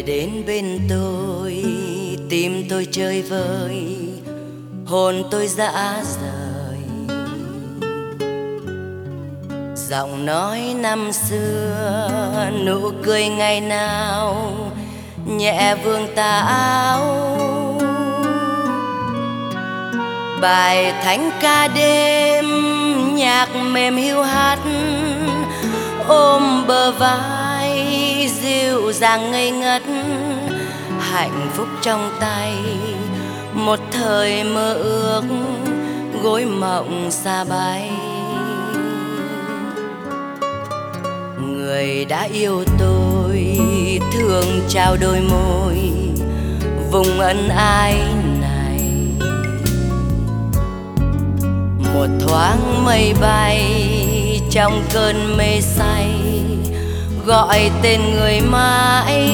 đến bên tôi, tim tôi chơi vơi, hồn tôi dã rời. Giọng nói năm xưa, nụ cười ngày nào nhẹ vương tà áo. Bài thánh ca đêm, nhạc mềm hiu hắt ôm bờ vai dịu dàng ngây ngất. Hạnh phúc trong tay, một thời mơ ước gối mộng xa bay. Người đã yêu tôi thường trao đôi môi vùng ân ái này. Một thoáng mây bay trong cơn mê say, gọi tên người mãi.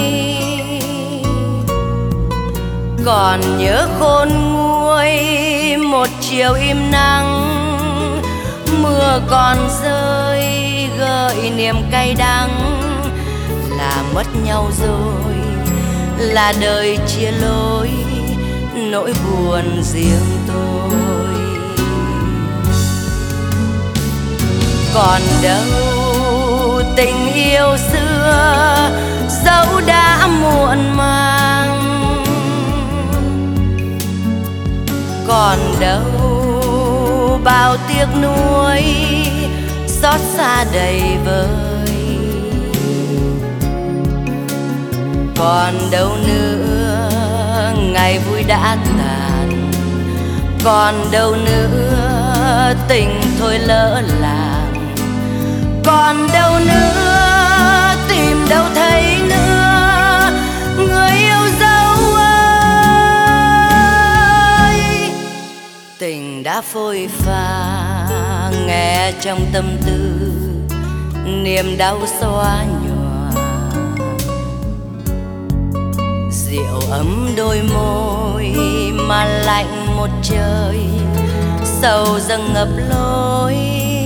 Còn nhớ khôn nguôi một chiều im nắng, mưa còn rơi gợi niềm cay đắng. Là mất nhau rồi, là đời chia lối, nỗi buồn riêng tôi. Còn đâu tình yêu xưa, dẫu đã muộn màng. Còn đâu bao tiếc nuối, xót xa đầy vơi. Còn đâu nữa ngày vui đã tàn. Còn đâu nữa tình thôi lỡ làng. Còn đâu nữa tìm đâu thấy nữa người yêu dấu ơi. Tình đã phôi pha nghe trong tâm tư, niềm đau xóa nhòa. Rượu ấm đôi môi mà lạnh một trời, sầu dâng ngập lối.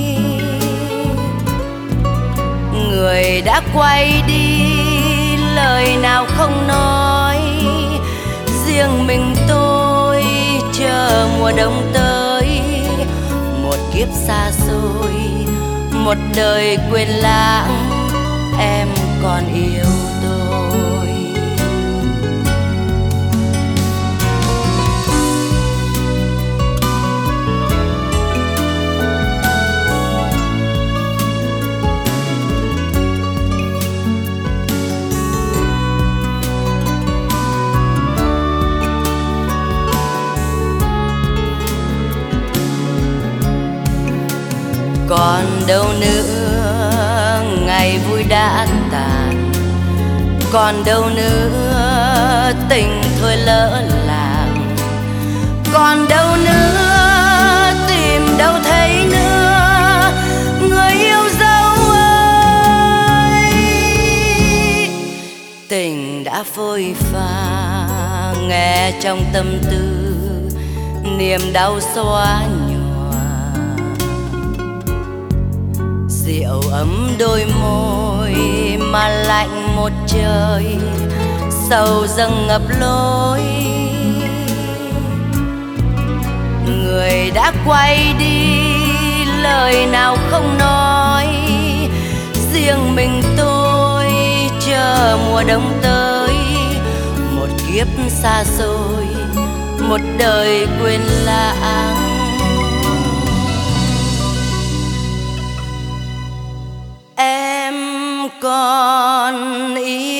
Người đã quay đi lời nào không nói, riêng mình tôi chờ mùa đông tới. Một kiếp xa xôi, một đời quên lãng, em còn yêu tôi. Còn đâu nữa ngày vui đã tàn. Còn đâu nữa tình thôi lỡ làng. Còn đâu nữa tìm đâu thấy nữa người yêu dấu ơi. Tình đã phôi pha nghe trong tâm tư, niềm đau xóa nhòa. Rượu ấm đôi môi mà lạnh một trời, sầu dâng ngập lối. Người đã quay đi lời nào không nói, riêng mình tôi chờ mùa đông tới. Một kiếp xa xôi, một đời quên lãng. Em còn yêu